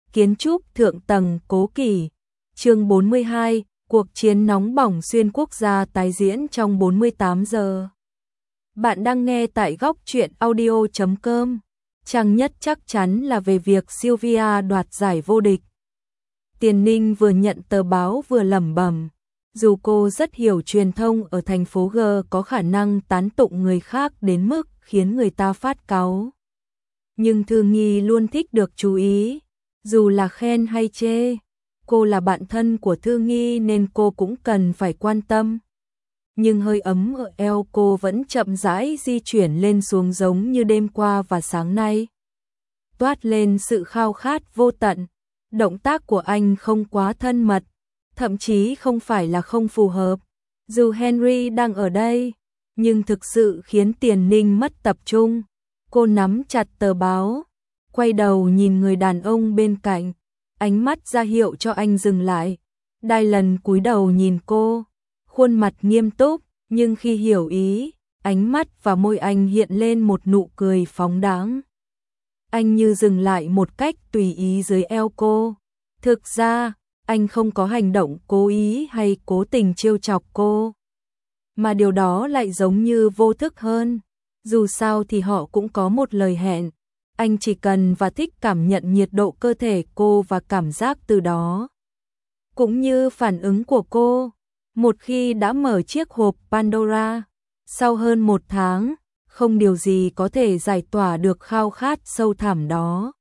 kiến trúc thượng tầng cố kỳ. Chương 42, cuộc chiến nóng bỏng xuyên quốc gia tái diễn trong 48 giờ. Bạn đang nghe tại góc truyện audio.com. Trang nhất chắc chắn là về việc Sylvia đoạt giải vô địch. Tiền Ninh vừa nhận tờ báo vừa lẩm bẩm. Dù cô rất hiểu truyền thông ở thành phố G có khả năng tán tụng người khác đến mức khiến người ta phát cáu, nhưng Thư Nghi luôn thích được chú ý, dù là khen hay chê. Cô là bạn thân của Thư Nghi nên cô cũng cần phải quan tâm. Nhưng hơi ấm ở eo cô vẫn chậm rãi di chuyển lên xuống giống như đêm qua và sáng nay. Toát lên sự khao khát vô tận. Động tác của anh không quá thân mật, thậm chí không phải là không phù hợp. Dù Henry đang ở đây, nhưng thực sự khiến Tiền Ninh mất tập trung. Cô nắm chặt tờ báo, quay đầu nhìn người đàn ông bên cạnh, ánh mắt ra hiệu cho anh dừng lại. Dylan cúi đầu nhìn cô, khuôn mặt nghiêm túc, nhưng khi hiểu ý, ánh mắt và môi anh hiện lên một nụ cười phóng đãng. Anh như dừng lại một cách tùy ý dưới eo cô. Thực ra, anh không có hành động cố ý hay cố tình trêu chọc cô, mà điều đó lại giống như vô thức hơn. Dù sao thì họ cũng có một lời hẹn. Anh chỉ cần và thích cảm nhận nhiệt độ cơ thể cô và cảm giác từ đó, cũng như phản ứng của cô một khi đã mở chiếc hộp Pandora. Sau hơn 1 tháng, không điều gì có thể giải tỏa được khao khát sâu thẳm đó.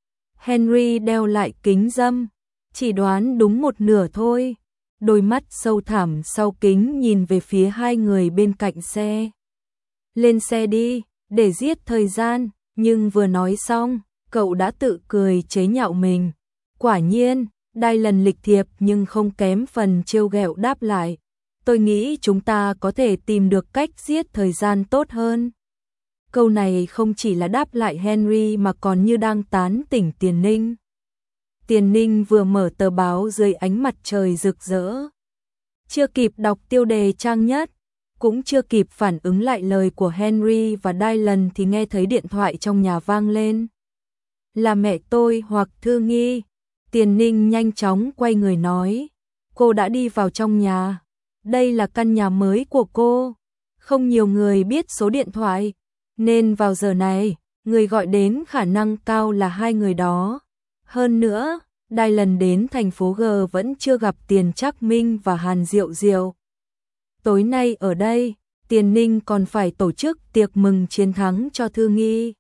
Henry đeo lại kính râm, chỉ đoán đúng một nửa thôi. Đôi mắt sâu thẳm sau kính nhìn về phía hai người bên cạnh xe. Lên xe đi, để giết thời gian. Nhưng vừa nói xong, cậu đã tự cười chế nhạo mình. Quả nhiên, Dylan lịch thiệp nhưng không kém phần trêu ghẹo đáp lại. Tôi nghĩ chúng ta có thể tìm được cách giết thời gian tốt hơn. Câu này không chỉ là đáp lại Henry mà còn như đang tán tỉnh Tiền Ninh. Tiền Ninh vừa mở tờ báo dưới ánh mặt trời rực rỡ. Chưa kịp đọc tiêu đề trang nhất, cũng chưa kịp phản ứng lại lời của Henry và Dylan thì nghe thấy điện thoại trong nhà vang lên. Là mẹ tôi hoặc Thư Nghi. Tiền Ninh nhanh chóng quay người nói. Cô đã đi vào trong nhà. Đây là căn nhà mới của cô. Không nhiều người biết số điện thoại, nên vào giờ này, người gọi đến khả năng cao là hai người đó. Hơn nữa, Dylan đến thành phố G vẫn chưa gặp Tiền Trác Minh và Hàn Diệu Diệu. Tối nay ở đây, Tiền Ninh còn phải tổ chức tiệc mừng chiến thắng cho Thư Nghi.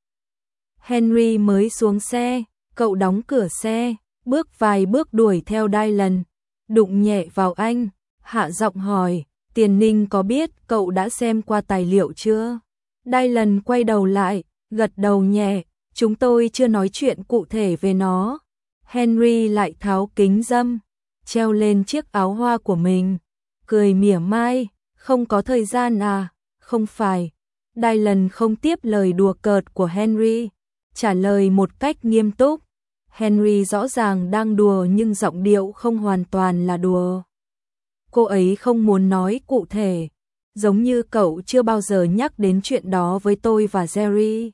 Henry mới xuống xe, cậu đóng cửa xe, bước vài bước đuổi theo Dylan, đụng nhẹ vào anh, hạ giọng hỏi, Tiền Ninh có biết cậu đã xem qua tài liệu chưa? Dylan quay đầu lại, gật đầu nhẹ, chúng tôi chưa nói chuyện cụ thể về nó. Henry lại tháo kính râm, treo lên chiếc áo hoa của mình, cười mỉa mai, không có thời gian à? Không phải. Dylan không tiếp lời đùa cợt của Henry, trả lời một cách nghiêm túc. Henry rõ ràng đang đùa nhưng giọng điệu không hoàn toàn là đùa. Cô ấy không muốn nói cụ thể, giống như cậu chưa bao giờ nhắc đến chuyện đó với tôi và Jerry.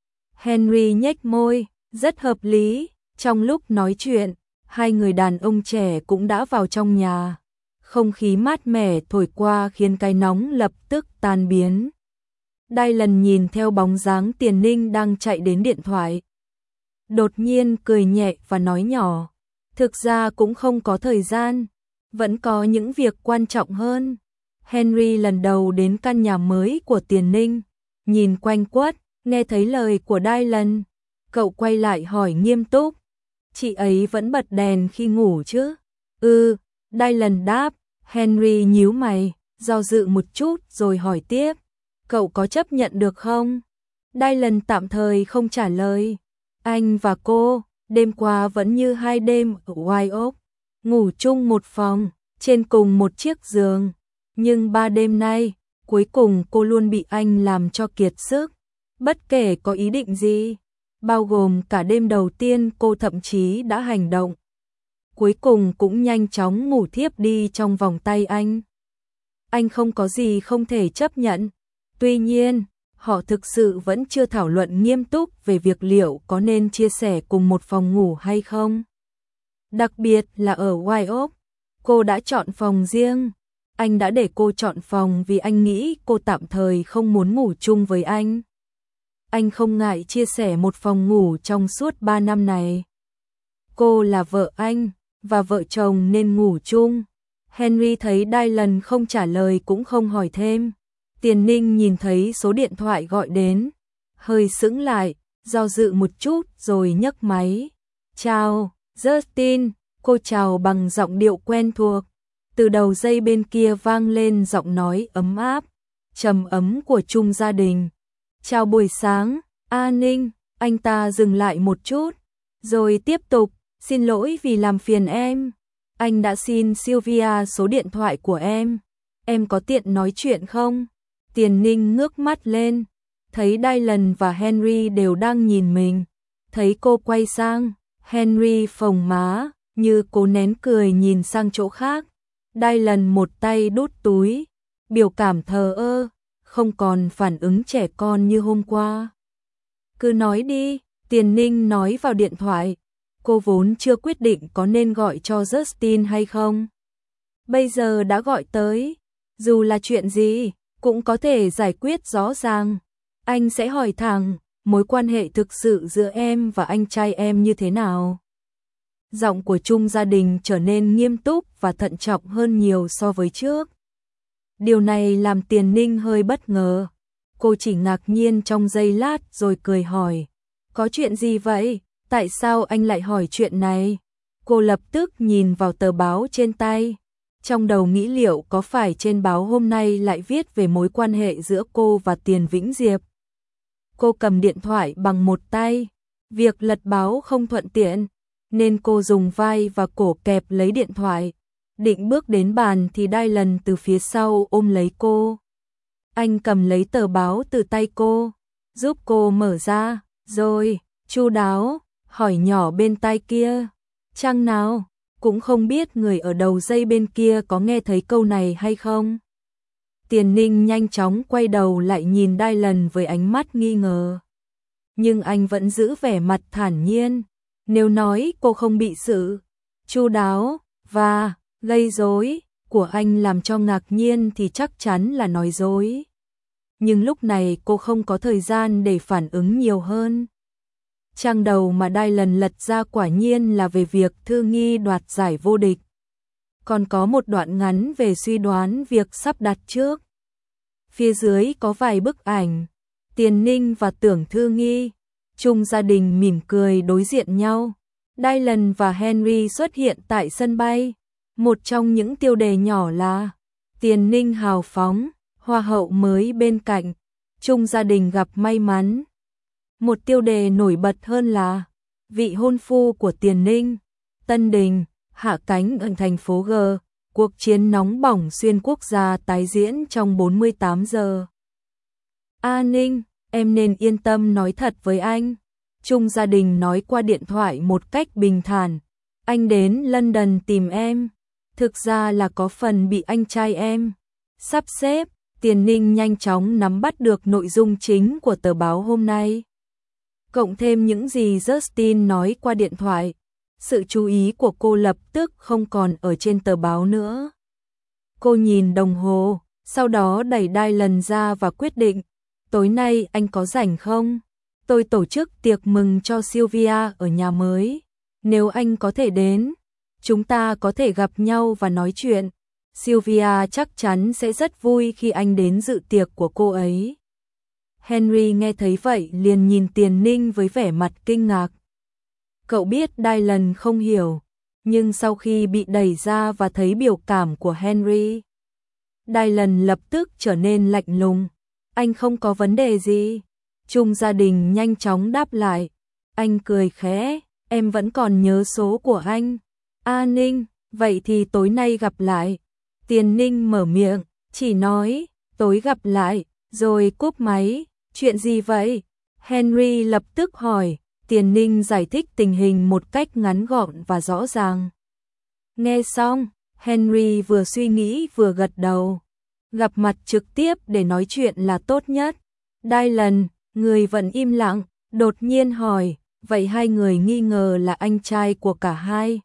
Henry nhếch môi, rất hợp lý. Trong lúc nói chuyện, hai người đàn ông trẻ cũng đã vào trong nhà. Không khí mát mẻ thổi qua khiến cái nóng lập tức tan biến. Dylan nhìn theo bóng dáng Tiền Ninh đang chạy đến điện thoại. Đột nhiên cười nhẹ và nói nhỏ. Thực ra cũng không có thời gian. Vẫn có những việc quan trọng hơn. Henry lần đầu đến căn nhà mới của Tiền Ninh. Nhìn quanh quất, nghe thấy lời của Dylan. Cậu quay lại hỏi nghiêm túc. Chị ấy vẫn bật đèn khi ngủ chứ? Dylan đáp. Henry nhíu mày, do dự một chút rồi hỏi tiếp. Cậu có chấp nhận được không? Dylan tạm thời không trả lời. Anh và cô, đêm qua vẫn như hai đêm ở White Oak, ngủ chung một phòng, trên cùng một chiếc giường. Nhưng 3 đêm nay, cuối cùng cô luôn bị anh làm cho kiệt sức. Bất kể có ý định gì, bao gồm cả đêm đầu tiên cô thậm chí đã hành động. Cuối cùng cũng nhanh chóng ngủ thiếp đi trong vòng tay anh. Anh không có gì không thể chấp nhận. Tuy nhiên, họ thực sự vẫn chưa thảo luận nghiêm túc về việc liệu có nên chia sẻ cùng một phòng ngủ hay không. Đặc biệt là ở White Oak, cô đã chọn phòng riêng. Anh đã để cô chọn phòng vì anh nghĩ cô tạm thời không muốn ngủ chung với anh. Anh không ngại chia sẻ một phòng ngủ trong suốt 3 năm này. Cô là vợ anh, và vợ chồng nên ngủ chung. Henry thấy Dylan không trả lời cũng không hỏi thêm. Tiền Ninh nhìn thấy số điện thoại gọi đến, hơi sững lại, do dự một chút rồi nhấc máy. Chào, Justin, cô chào bằng giọng điệu quen thuộc. Từ đầu dây bên kia vang lên giọng nói ấm áp, trầm ấm của chung gia đình. Chào buổi sáng, A Ninh, anh ta dừng lại một chút, rồi tiếp tục, xin lỗi vì làm phiền em. Anh đã xin Sylvia số điện thoại của em có tiện nói chuyện không? Tiền Ninh ngước mắt lên, thấy Dylan và Henry đều đang nhìn mình. Thấy cô quay sang, Henry phồng má, như cố nén cười nhìn sang chỗ khác. Dylan một tay đút túi, biểu cảm thờ ơ, không còn phản ứng trẻ con như hôm qua. Cứ nói đi, Tiền Ninh nói vào điện thoại. Cô vốn chưa quyết định có nên gọi cho Justin hay không. Bây giờ đã gọi tới, dù là chuyện gì, cũng có thể giải quyết rõ ràng. Anh sẽ hỏi thẳng, mối quan hệ thực sự giữa em và anh trai em như thế nào? Giọng của chung gia đình trở nên nghiêm túc và thận trọng hơn nhiều so với trước. Điều này làm Tiền Ninh hơi bất ngờ. Cô chỉ ngạc nhiên trong giây lát rồi cười hỏi. Có chuyện gì vậy? Tại sao anh lại hỏi chuyện này? Cô lập tức nhìn vào tờ báo trên tay. Trong đầu nghĩ liệu có phải trên báo hôm nay lại viết về mối quan hệ giữa cô và Tiền Vĩnh Diệp. Cô cầm điện thoại bằng một tay. Việc lật báo không thuận tiện, nên cô dùng vai và cổ kẹp lấy điện thoại. Định bước đến bàn thì Dylan từ phía sau ôm lấy cô. Anh cầm lấy tờ báo từ tay cô, giúp cô mở ra, rồi, chu đáo, hỏi nhỏ bên tai kia. Trang nào? Cũng không biết người ở đầu dây bên kia có nghe thấy câu này hay không. Tiền Ninh nhanh chóng quay đầu lại nhìn Dylan với ánh mắt nghi ngờ. Nhưng anh vẫn giữ vẻ mặt thản nhiên. Nếu nói cô không bị sự chu đáo và gây rối của anh làm cho ngạc nhiên thì chắc chắn là nói dối. Nhưng lúc này cô không có thời gian để phản ứng nhiều hơn. Trang đầu mà Dylan lật ra quả nhiên là về việc Thư Nghi đoạt giải vô địch. Còn có một đoạn ngắn về suy đoán việc sắp đặt trước. Phía dưới có vài bức ảnh, Tiền Ninh và Tưởng Thư Nghi. Chung gia đình mỉm cười đối diện nhau. Dylan và Henry xuất hiện tại sân bay. Một trong những tiêu đề nhỏ là Tiền Ninh hào phóng, hoa hậu mới bên cạnh, chung gia đình gặp may mắn. Một tiêu đề nổi bật hơn là vị hôn phu của Tiền Ninh, Tân Đình, hạ cánh ở thành phố G, cuộc chiến nóng bỏng xuyên quốc gia tái diễn trong 48 giờ. A Ninh, em nên yên tâm nói thật với anh. Chung gia đình nói qua điện thoại một cách bình thản. Anh đến London tìm em. Thực ra là có phần bị anh trai em sắp xếp. Tiền Ninh nhanh chóng nắm bắt được nội dung chính của tờ báo hôm nay. Cộng thêm những gì Justin nói qua điện thoại. Sự chú ý của cô lập tức không còn ở trên tờ báo nữa. Cô nhìn đồng hồ, sau đó đẩy Dylan ra và quyết định. Tối nay anh có rảnh không? Tôi tổ chức tiệc mừng cho Sylvia ở nhà mới. Nếu anh có thể đến, chúng ta có thể gặp nhau và nói chuyện. Sylvia chắc chắn sẽ rất vui khi anh đến dự tiệc của cô ấy. Henry nghe thấy vậy liền nhìn Tiền Ninh với vẻ mặt kinh ngạc. Cậu biết Dylan không hiểu, nhưng sau khi bị đẩy ra và thấy biểu cảm của Henry, Dylan lập tức trở nên lạnh lùng. Anh không có vấn đề gì. Chung gia đình nhanh chóng đáp lại. Anh cười khẽ, em vẫn còn nhớ số của anh. A Ninh, vậy thì tối nay gặp lại. Tiền Ninh mở miệng, chỉ nói, tối gặp lại, rồi cúp máy. Chuyện gì vậy? Henry lập tức hỏi. Tiền Ninh giải thích tình hình một cách ngắn gọn và rõ ràng. Nghe xong, Henry vừa suy nghĩ vừa gật đầu. Gặp mặt trực tiếp để nói chuyện là tốt nhất. Dylan, người vẫn im lặng, đột nhiên hỏi, vậy hai người nghi ngờ là anh trai của cả hai.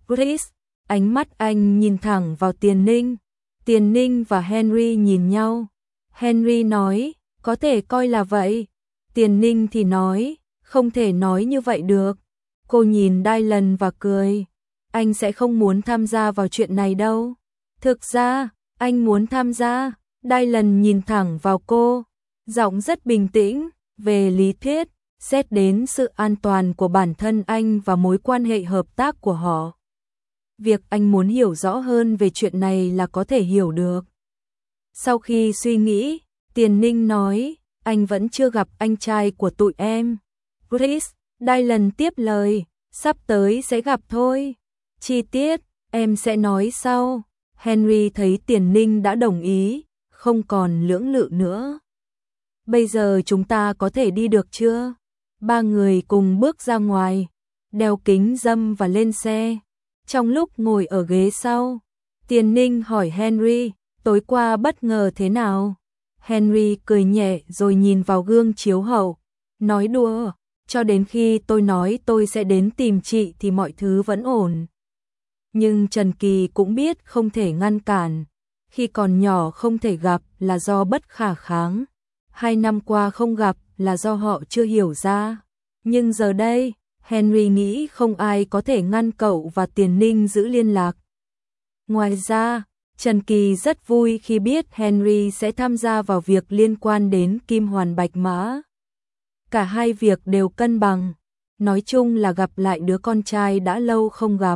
Chris, ánh mắt anh nhìn thẳng vào Tiền Ninh. Tiền Ninh và Henry nhìn nhau. Henry nói, có thể coi là vậy. Tiền Ninh thì nói, không thể nói như vậy được. Cô nhìn Dylan và cười. Anh sẽ không muốn tham gia vào chuyện này đâu. Thực ra, anh muốn tham gia. Dylan nhìn thẳng vào cô, giọng rất bình tĩnh. Về lý thuyết, xét đến sự an toàn của bản thân anh và mối quan hệ hợp tác của họ. Việc anh muốn hiểu rõ hơn về chuyện này là có thể hiểu được. Sau khi suy nghĩ, Tiền Ninh nói, anh vẫn chưa gặp anh trai của tụi em. Chris, Dylan tiếp lời, sắp tới sẽ gặp thôi. Chi tiết, em sẽ nói sau. Henry thấy Tiền Ninh đã đồng ý, không còn lưỡng lự nữa. Bây giờ chúng ta có thể đi được chưa? Ba người cùng bước ra ngoài, đeo kính râm và lên xe. Trong lúc ngồi ở ghế sau, Tiền Ninh hỏi Henry, tối qua bất ngờ thế nào? Henry cười nhẹ rồi nhìn vào gương chiếu hậu, nói đùa, cho đến khi tôi nói tôi sẽ đến tìm chị thì mọi thứ vẫn ổn. Nhưng Trần Kỳ cũng biết không thể ngăn cản, khi còn nhỏ không thể gặp là do bất khả kháng, 2 năm qua không gặp là do họ chưa hiểu ra. Nhưng giờ đây, Henry nghĩ không ai có thể ngăn cậu và Tiền Ninh giữ liên lạc. Ngoài ra, Trần Kỳ rất vui khi biết Henry sẽ tham gia vào việc liên quan đến Kim Hoàn Bạch Mã. Cả hai việc đều cân bằng, nói chung là gặp lại đứa con trai đã lâu không gặp.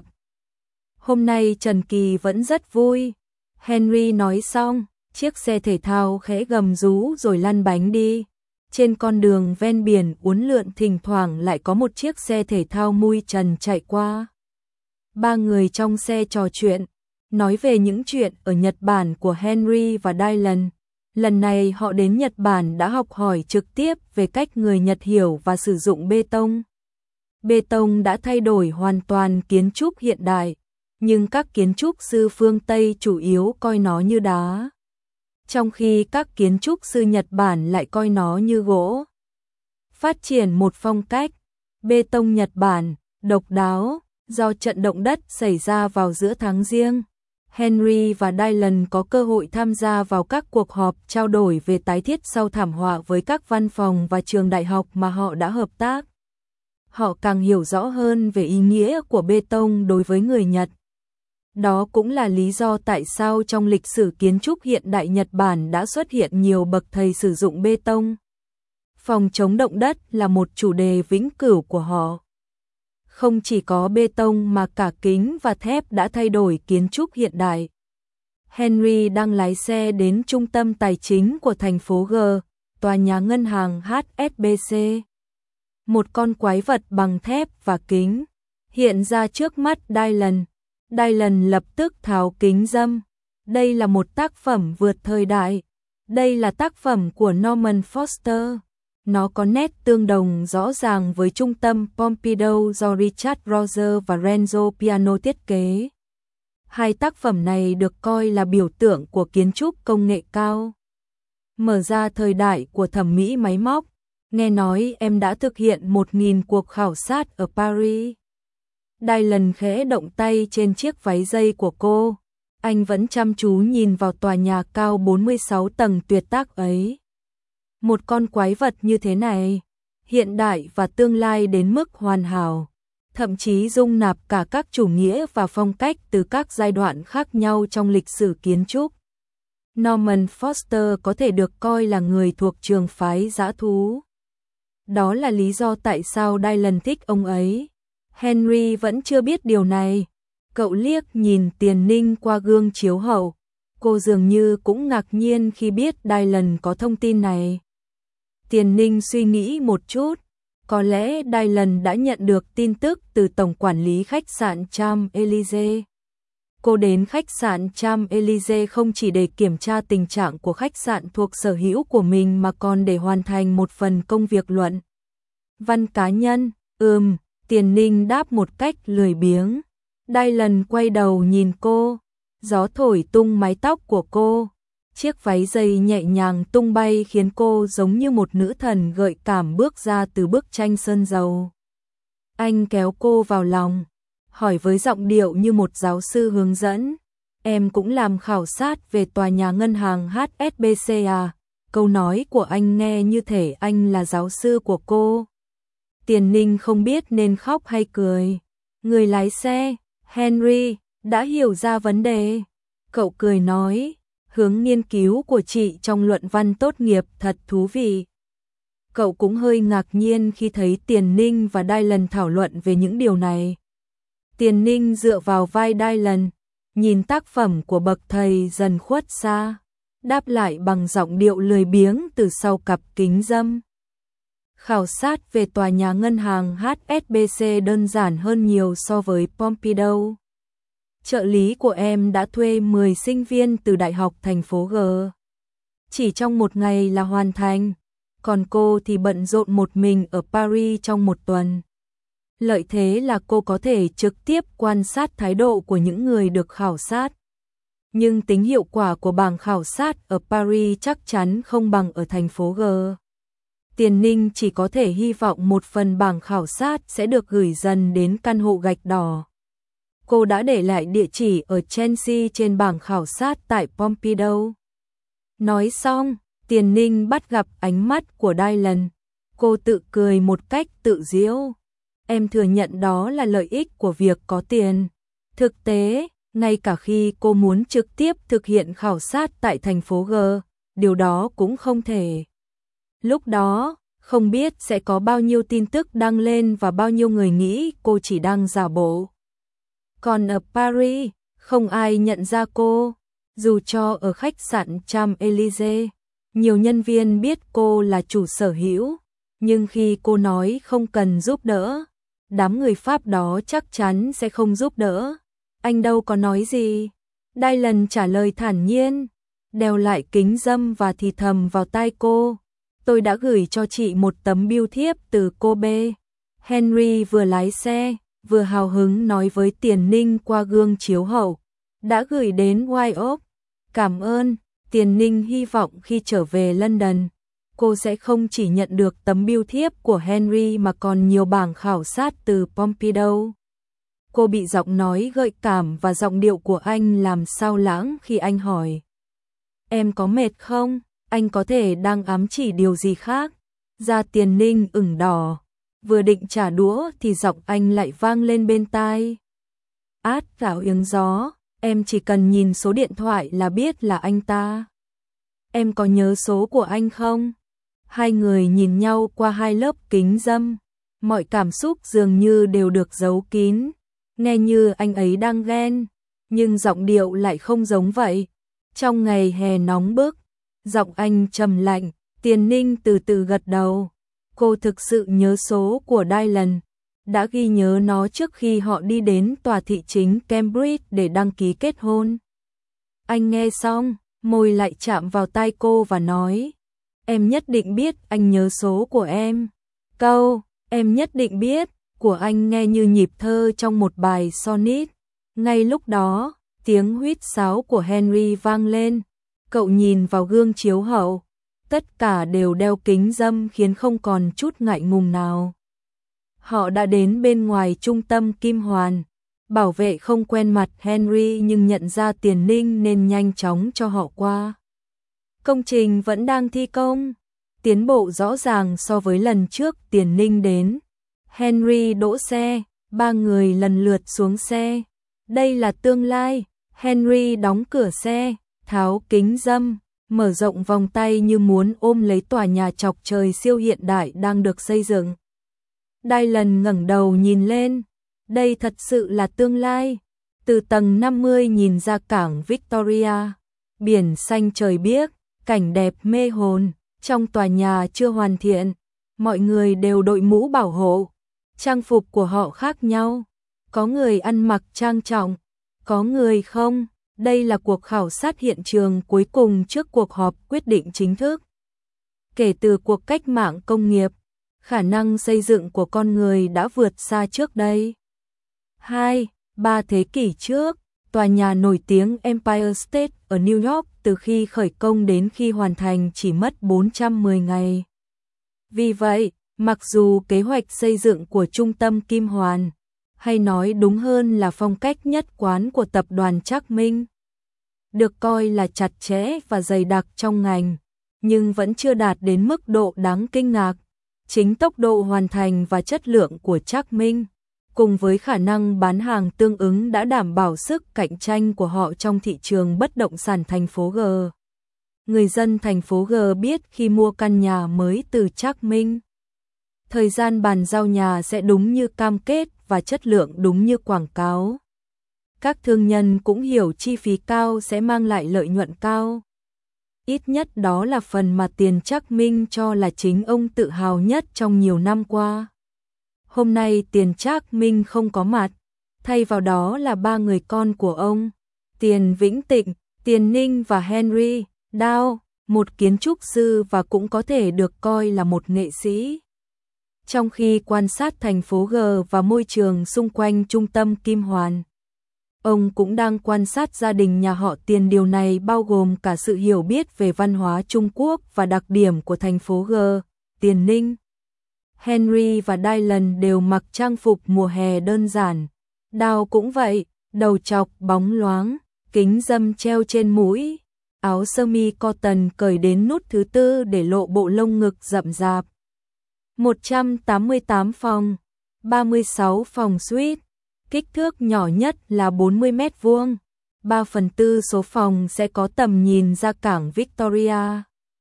Hôm nay Trần Kỳ vẫn rất vui. Henry nói xong, chiếc xe thể thao khẽ gầm rú rồi lăn bánh đi. Trên con đường ven biển uốn lượn thỉnh thoảng lại có một chiếc xe thể thao mui trần chạy qua. Ba người trong xe trò chuyện, nói về những chuyện ở Nhật Bản của Henry và Dylan. Lần này họ đến Nhật Bản đã học hỏi trực tiếp về cách người Nhật hiểu và sử dụng bê tông. Bê tông đã thay đổi hoàn toàn kiến trúc hiện đại, nhưng các kiến trúc sư phương Tây chủ yếu coi nó như đá, trong khi các kiến trúc sư Nhật Bản lại coi nó như gỗ. Phát triển một phong cách bê tông Nhật Bản độc đáo do trận động đất xảy ra vào giữa tháng Giêng. Henry và Dylan có cơ hội tham gia vào các cuộc họp trao đổi về tái thiết sau thảm họa với các văn phòng và trường đại học mà họ đã hợp tác. Họ càng hiểu rõ hơn về ý nghĩa của bê tông đối với người Nhật. Đó cũng là lý do tại sao trong lịch sử kiến trúc hiện đại Nhật Bản đã xuất hiện nhiều bậc thầy sử dụng bê tông. Phòng chống động đất là một chủ đề vĩnh cửu của họ. Không chỉ có bê tông mà cả kính và thép đã thay đổi kiến trúc hiện đại. Henry đang lái xe đến trung tâm tài chính của thành phố G, tòa nhà ngân hàng HSBC. Một con quái vật bằng thép và kính hiện ra trước mắt Dylan. Dylan lập tức tháo kính râm. Đây là một tác phẩm vượt thời đại. Đây là tác phẩm của Norman Foster. Nó có nét tương đồng rõ ràng với trung tâm Pompidou do Richard Rogers và Renzo Piano thiết kế. Hai tác phẩm này được coi là biểu tượng của kiến trúc công nghệ cao. Mở ra thời đại của thẩm mỹ máy móc. Nghe nói em đã thực hiện 1.000 cuộc khảo sát ở Paris. Dylan khẽ động tay trên chiếc váy dây của cô. Anh vẫn chăm chú nhìn vào tòa nhà cao 46 tầng tuyệt tác ấy. Một con quái vật như thế này, hiện đại và tương lai đến mức hoàn hảo, thậm chí dung nạp cả các chủ nghĩa và phong cách từ các giai đoạn khác nhau trong lịch sử kiến trúc. Norman Foster có thể được coi là người thuộc trường phái dã thú. Đó là lý do tại sao Dylan thích ông ấy. Henry vẫn chưa biết điều này. Cậu liếc nhìn Tiền Ninh qua gương chiếu hậu. Cô dường như cũng ngạc nhiên khi biết Dylan có thông tin này. Tiền Ninh suy nghĩ một chút. Có lẽ Dylan đã nhận được tin tức từ tổng quản lý khách sạn Champs-Élysées. Cô đến khách sạn Champs-Élysées không chỉ để kiểm tra tình trạng của khách sạn thuộc sở hữu của mình mà còn để hoàn thành một phần công việc luận văn cá nhân. Tiền Ninh đáp một cách lười biếng. Dylan quay đầu nhìn cô. Gió thổi tung mái tóc của cô. Chiếc váy dày nhẹ nhàng tung bay khiến cô giống như một nữ thần gợi cảm bước ra từ bức tranh sơn dầu. Anh kéo cô vào lòng, hỏi với giọng điệu như một giáo sư hướng dẫn. Em cũng làm khảo sát về tòa nhà ngân hàng HSBC à? Câu nói của anh nghe như thể anh là giáo sư của cô. Tiền Ninh không biết nên khóc hay cười. Người lái xe, Henry, đã hiểu ra vấn đề. Cậu cười nói, hướng nghiên cứu của chị trong luận văn tốt nghiệp thật thú vị. Cậu cũng hơi ngạc nhiên khi thấy Tiền Ninh và Dylan thảo luận về những điều này. Tiền Ninh dựa vào vai Dylan, nhìn tác phẩm của bậc thầy dần khuất xa, đáp lại bằng giọng điệu lười biếng từ sau cặp kính râm. Khảo sát về tòa nhà ngân hàng HSBC đơn giản hơn nhiều so với Pompidou. Trợ lý của em đã thuê 10 sinh viên từ Đại học thành phố G. Chỉ trong một ngày là hoàn thành, còn cô thì bận rộn một mình ở Paris trong một tuần. Lợi thế là cô có thể trực tiếp quan sát thái độ của những người được khảo sát. Nhưng tính hiệu quả của bảng khảo sát ở Paris chắc chắn không bằng ở thành phố G. Tiền Ninh chỉ có thể hy vọng một phần bảng khảo sát sẽ được gửi dần đến căn hộ gạch đỏ. Cô đã để lại địa chỉ ở Chelsea trên bảng khảo sát tại Pompidou. Nói xong, Tiền Ninh bắt gặp ánh mắt của Dylan. Cô tự cười một cách tự giễu. Em thừa nhận đó là lợi ích của việc có tiền. Thực tế, ngay cả khi cô muốn trực tiếp thực hiện khảo sát tại thành phố G, điều đó cũng không thể. Lúc đó, không biết sẽ có bao nhiêu tin tức đăng lên và bao nhiêu người nghĩ cô chỉ đang giả bộ. Còn ở Paris, không ai nhận ra cô. Dù cho ở khách sạn Champs-Élysées, nhiều nhân viên biết cô là chủ sở hữu, nhưng khi cô nói không cần giúp đỡ, đám người Pháp đó chắc chắn sẽ không giúp đỡ. Anh đâu có nói gì. Dylan trả lời thản nhiên, đeo lại kính râm và thì thầm vào tai cô. Tôi đã gửi cho chị một tấm bưu thiếp từ Kobe. Henry vừa lái xe, vừa hào hứng nói với Tiền Ninh qua gương chiếu hậu. Đã gửi đến White Oak. Cảm ơn. Tiền Ninh hy vọng khi trở về London, cô sẽ không chỉ nhận được tấm bưu thiếp của Henry mà còn nhiều bảng khảo sát từ Pompidou. Cô bị giọng nói gợi cảm và giọng điệu của anh làm sao lãng khi anh hỏi. Em có mệt không? Anh có thể đang ám chỉ điều gì khác? Da Tiền Ninh ửng đỏ. Vừa định trả đũa thì giọng anh lại vang lên bên tai. Át gạo yếng gió, em chỉ cần nhìn số điện thoại là biết là anh ta. Em có nhớ số của anh không? Hai người nhìn nhau qua hai lớp kính râm. Mọi cảm xúc dường như đều được giấu kín. Nghe như anh ấy đang ghen, nhưng giọng điệu lại không giống vậy. Trong ngày hè nóng bức, giọng anh trầm lạnh. Tiền Ninh từ từ gật đầu. Cô thực sự nhớ số của Dylan, đã ghi nhớ nó trước khi họ đi đến tòa thị chính Cambridge để đăng ký kết hôn. Anh nghe xong, môi lại chạm vào tai cô và nói, em nhất định biết anh nhớ số của em. Câu, em nhất định biết, của anh nghe như nhịp thơ trong một bài sonnet. Ngay lúc đó, tiếng huýt sáo của Henry vang lên. Cậu nhìn vào gương chiếu hậu. Tất cả đều đeo kính râm khiến không còn chút ngại ngùng nào. Họ đã đến bên ngoài trung tâm Kim Hoàn. Bảo vệ không quen mặt Henry nhưng nhận ra Tiền Ninh nên nhanh chóng cho họ qua. Công trình vẫn đang thi công. Tiến bộ rõ ràng so với lần trước Tiền Ninh đến. Henry đỗ xe, ba người lần lượt xuống xe. Đây là tương lai. Henry đóng cửa xe, tháo kính râm, mở rộng vòng tay như muốn ôm lấy tòa nhà chọc trời siêu hiện đại đang được xây dựng. Dylan ngẩng đầu nhìn lên. Đây thật sự là tương lai. Từ tầng 50 nhìn ra cảng Victoria. Biển xanh trời biếc, cảnh đẹp mê hồn. Trong tòa nhà chưa hoàn thiện, mọi người đều đội mũ bảo hộ. Trang phục của họ khác nhau. Có người ăn mặc trang trọng, có người không. Đây là cuộc khảo sát hiện trường cuối cùng trước cuộc họp quyết định chính thức. Kể từ cuộc cách mạng công nghiệp, khả năng xây dựng của con người đã vượt xa trước đây. 2-3 thế kỷ trước, tòa nhà nổi tiếng Empire State ở New York từ khi khởi công đến khi hoàn thành chỉ mất 410 ngày. Vì vậy, mặc dù kế hoạch xây dựng của trung tâm Kim Hoàn hay nói đúng hơn là phong cách nhất quán của tập đoàn Trác Minh. Được coi là chặt chẽ và dày đặc trong ngành, nhưng vẫn chưa đạt đến mức độ đáng kinh ngạc. Chính tốc độ hoàn thành và chất lượng của Trác Minh, cùng với khả năng bán hàng tương ứng đã đảm bảo sức cạnh tranh của họ trong thị trường bất động sản thành phố G. Người dân thành phố G biết khi mua căn nhà mới từ Trác Minh, thời gian bàn giao nhà sẽ đúng như cam kết và chất lượng đúng như quảng cáo. Các thương nhân cũng hiểu chi phí cao sẽ mang lại lợi nhuận cao. Ít nhất đó là phần mà tiền Trác Minh cho là chính ông tự hào nhất trong nhiều năm qua. Hôm nay tiền Trác Minh không có mặt, thay vào đó là ba người con của ông, Tiền Vĩnh Tịnh, Tiền Ninh và Henry Đao, một kiến trúc sư và cũng có thể được coi là một nghệ sĩ. Trong khi quan sát thành phố G và môi trường xung quanh trung tâm Kim Hoàn, ông cũng đang quan sát gia đình nhà họ Tiền. Điều này bao gồm cả sự hiểu biết về văn hóa Trung Quốc và đặc điểm của thành phố G. Tiền Ninh, Henry và Dylan đều mặc trang phục mùa hè đơn giản. Đao cũng vậy, đầu chọc bóng loáng, kính râm treo trên mũi, áo sơ mi cotton cởi đến nút thứ tư để lộ bộ lông ngực rậm rạp. 188 phòng, 36 phòng suite, kích thước nhỏ nhất là 40 mét vuông. 3/4 số phòng sẽ có tầm nhìn ra cảng Victoria.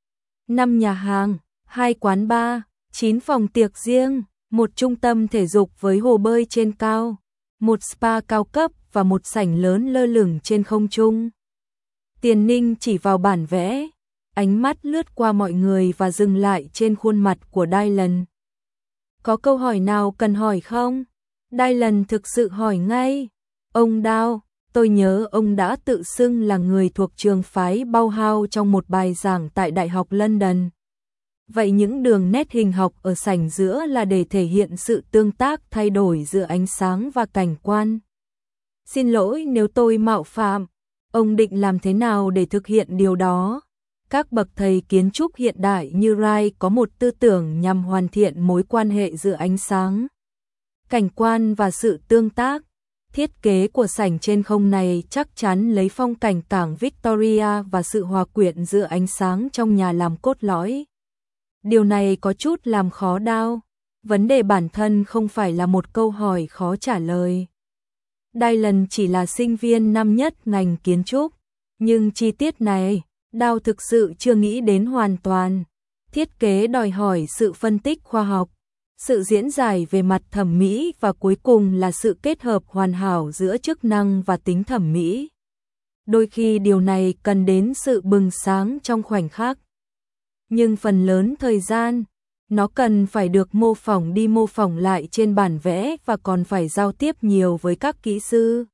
5 nhà hàng, 2 quán bar, 9 phòng tiệc riêng, một trung tâm thể dục với hồ bơi trên cao, một spa cao cấp và một sảnh lớn lơ lửng trên không trung. Tiền Ninh chỉ vào bản vẽ, ánh mắt lướt qua mọi người và dừng lại trên khuôn mặt của Dylan. Có câu hỏi nào cần hỏi không? Dylan thực sự hỏi ngay. Ông Đao, tôi nhớ ông đã tự xưng là người thuộc trường phái Bauhaus trong một bài giảng tại Đại học London. Vậy những đường nét hình học ở sảnh giữa là để thể hiện sự tương tác thay đổi giữa ánh sáng và cảnh quan. Xin lỗi nếu tôi mạo phạm, ông định làm thế nào để thực hiện điều đó? Các bậc thầy kiến trúc hiện đại như Wright có một tư tưởng nhằm hoàn thiện mối quan hệ giữa ánh sáng, cảnh quan và sự tương tác. Thiết kế của sảnh trên không này chắc chắn lấy phong cảnh cảng Victoria và sự hòa quyện giữa ánh sáng trong nhà làm cốt lõi. Điều này có chút làm khó Đao. Vấn đề bản thân không phải là một câu hỏi khó trả lời. Dylan chỉ là sinh viên năm nhất ngành kiến trúc, nhưng chi tiết này, Đao thực sự chưa nghĩ đến hoàn toàn. Thiết kế đòi hỏi sự phân tích khoa học, sự diễn giải về mặt thẩm mỹ và cuối cùng là sự kết hợp hoàn hảo giữa chức năng và tính thẩm mỹ. Đôi khi điều này cần đến sự bừng sáng trong khoảnh khắc, nhưng phần lớn thời gian, nó cần phải được mô phỏng đi mô phỏng lại trên bản vẽ và còn phải giao tiếp nhiều với các kỹ sư.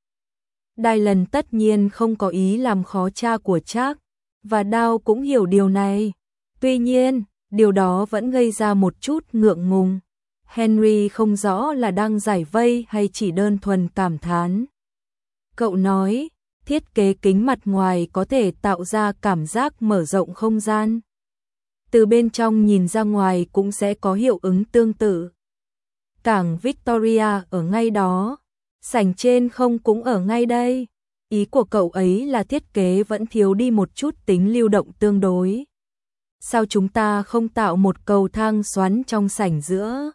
Dylan tất nhiên không có ý làm khó cha của Trác, và Đao cũng hiểu điều này. Tuy nhiên, điều đó vẫn gây ra một chút ngượng ngùng. Henry không rõ là đang giải vây hay chỉ đơn thuần cảm thán. Cậu nói, thiết kế kính mặt ngoài có thể tạo ra cảm giác mở rộng không gian. Từ bên trong nhìn ra ngoài cũng sẽ có hiệu ứng tương tự. Cảng Victoria ở ngay đó, sảnh trên không cũng ở ngay đây. Ý của cậu ấy là thiết kế vẫn thiếu đi một chút tính lưu động tương đối. Sao chúng ta không tạo một cầu thang xoắn trong sảnh giữa?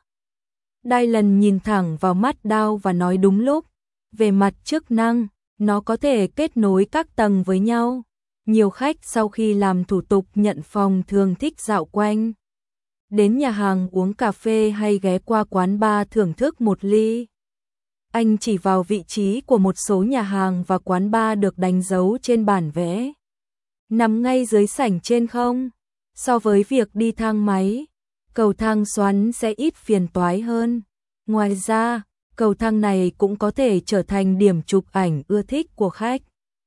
Dylan nhìn thẳng vào mắt Đao và nói đúng lúc. Về mặt chức năng, nó có thể kết nối các tầng với nhau. Nhiều khách sau khi làm thủ tục nhận phòng thường thích dạo quanh, đến nhà hàng uống cà phê hay ghé qua quán bar thưởng thức một ly. Anh chỉ vào vị trí của một số nhà hàng và quán bar được đánh dấu trên bản vẽ, nằm ngay dưới sảnh trên không. So với việc đi thang máy, cầu thang xoắn sẽ ít phiền toái hơn. Ngoài ra, cầu thang này cũng có thể trở thành điểm chụp ảnh ưa thích của khách.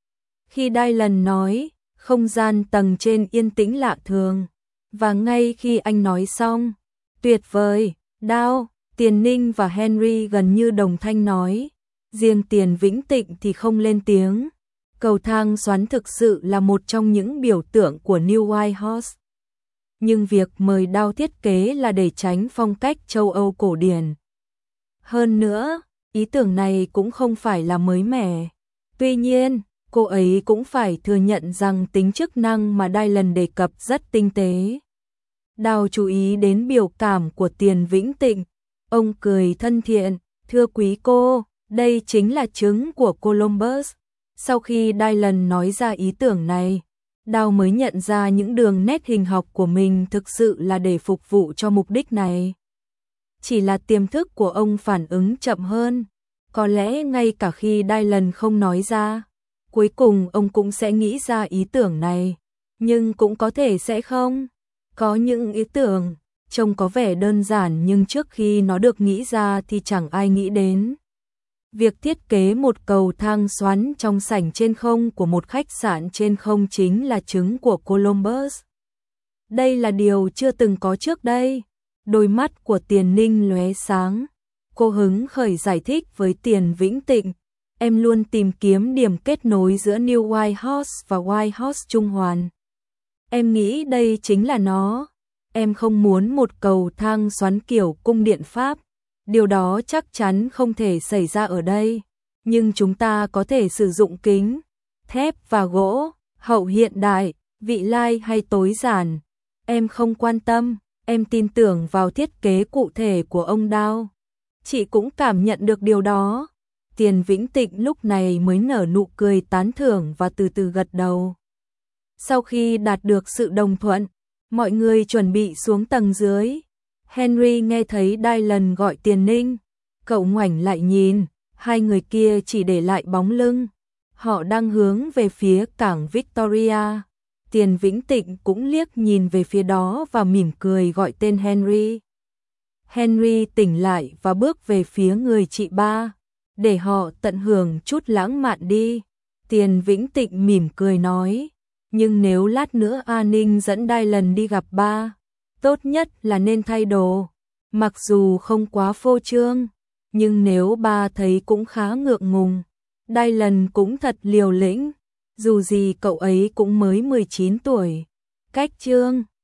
Khi Dylan nói, không gian tầng trên yên tĩnh lạ thường, và ngay khi anh nói xong, tuyệt vời, Đao, Tiền Ninh và Henry gần như đồng thanh nói, riêng Tiền Vĩnh Tịnh thì không lên tiếng. Cầu thang xoắn thực sự là một trong những biểu tượng của New White House. Nhưng việc mời Đao thiết kế là để tránh phong cách châu Âu cổ điển. Hơn nữa, Ý tưởng này cũng không phải là mới mẻ. Tuy nhiên, cô ấy cũng phải thừa nhận rằng tính chức năng mà Dylan đề cập rất tinh tế. Đào chú ý đến biểu cảm của Tiền Vĩnh Tịnh. Ông cười thân thiện, thưa quý cô, đây chính là trứng của Columbus. Sau khi Dylan nói ra ý tưởng này, Đào mới nhận ra những đường nét hình học của mình thực sự là để phục vụ cho mục đích này. Chỉ là tiềm thức của ông phản ứng chậm hơn. Có lẽ ngay cả khi Dylan không nói ra, cuối cùng ông cũng sẽ nghĩ ra ý tưởng này. Nhưng cũng có thể sẽ không. Có những ý tưởng trông có vẻ đơn giản nhưng trước khi nó được nghĩ ra thì chẳng ai nghĩ đến. Việc thiết kế một cầu thang xoắn trong sảnh trên không của một khách sạn trên không chính là trứng của Columbus. Đây là điều chưa từng có trước đây. Đôi mắt của Tiền Ninh lóe sáng. Cô hứng khởi giải thích với Tiền Vĩnh Tịnh. Em luôn tìm kiếm điểm kết nối giữa New White House và White House Trung Hoàn. Em nghĩ đây chính là nó. Em không muốn một cầu thang xoắn kiểu cung điện Pháp. Điều đó chắc chắn không thể xảy ra ở đây. Nhưng chúng ta có thể sử dụng kính, thép và gỗ, hậu hiện đại, vị lai hay tối giản. Em không quan tâm, em tin tưởng vào thiết kế cụ thể của ông Đao. Chị cũng cảm nhận được điều đó. Tiền Vĩnh Tịnh lúc này mới nở nụ cười tán thưởng và từ từ gật đầu. Sau khi đạt được sự đồng thuận, mọi người chuẩn bị xuống tầng dưới. Henry nghe thấy Dylan gọi Tiền Ninh. Cậu ngoảnh lại nhìn, hai người kia chỉ để lại bóng lưng. Họ đang hướng về phía cảng Victoria. Tiền Vĩnh Tịnh cũng liếc nhìn về phía đó và mỉm cười gọi tên Henry. Henry tỉnh lại và bước về phía người chị ba. Để họ tận hưởng chút lãng mạn đi. Tiền Vĩnh Tịnh mỉm cười nói. Nhưng nếu lát nữa An Ninh dẫn Dylan đi gặp ba, tốt nhất là nên thay đồ. Mặc dù không quá phô trương, nhưng nếu ba thấy cũng khá ngượng ngùng. Dylan cũng thật liều lĩnh. Dù gì cậu ấy cũng mới 19 tuổi. Cách trương